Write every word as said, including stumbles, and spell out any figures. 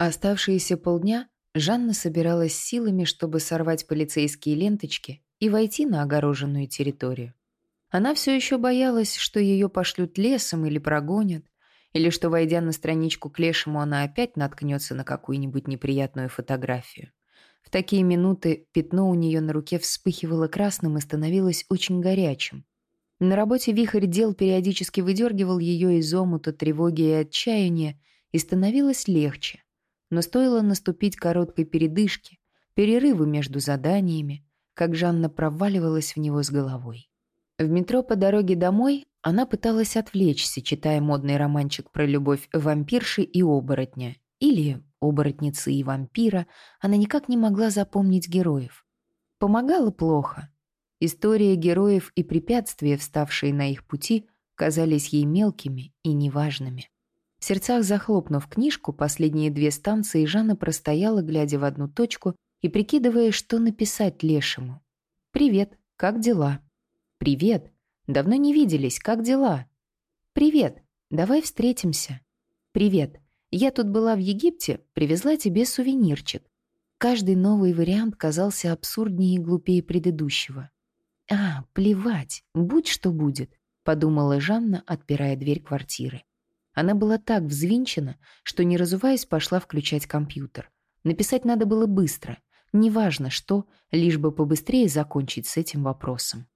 Оставшиеся полдня Жанна собиралась силами, чтобы сорвать полицейские ленточки и войти на огороженную территорию. Она все еще боялась, что ее пошлют лесом или прогонят, или что, войдя на страничку к лешему, она опять наткнется на какую-нибудь неприятную фотографию. В такие минуты пятно у нее на руке вспыхивало красным и становилось очень горячим. На работе вихрь дел периодически выдергивал ее из омута тревоги и отчаяния, и становилось легче. Но стоило наступить короткой передышке, перерыву между заданиями, как Жанна проваливалась в него с головой. В метро по дороге домой она пыталась отвлечься, читая модный романчик про любовь вампирши и оборотня, или оборотницы и вампира, она никак не могла запомнить героев. Помогало плохо. История героев и препятствия, вставшие на их пути, казались ей мелкими и неважными. В сердцах захлопнув книжку, последние две станции Жанна простояла, глядя в одну точку и прикидывая, что написать лешему. «Привет, как дела?» «Привет, давно не виделись, как дела?» «Привет, давай встретимся». «Привет, я тут была в Египте, привезла тебе сувенирчик». Каждый новый вариант казался абсурднее и глупее предыдущего. «А, плевать, будь что будет», — подумала Жанна, отпирая дверь квартиры. Она была так взвинчена, что, не разуваясь, пошла включать компьютер. Написать надо было быстро, неважно что, лишь бы побыстрее закончить с этим вопросом.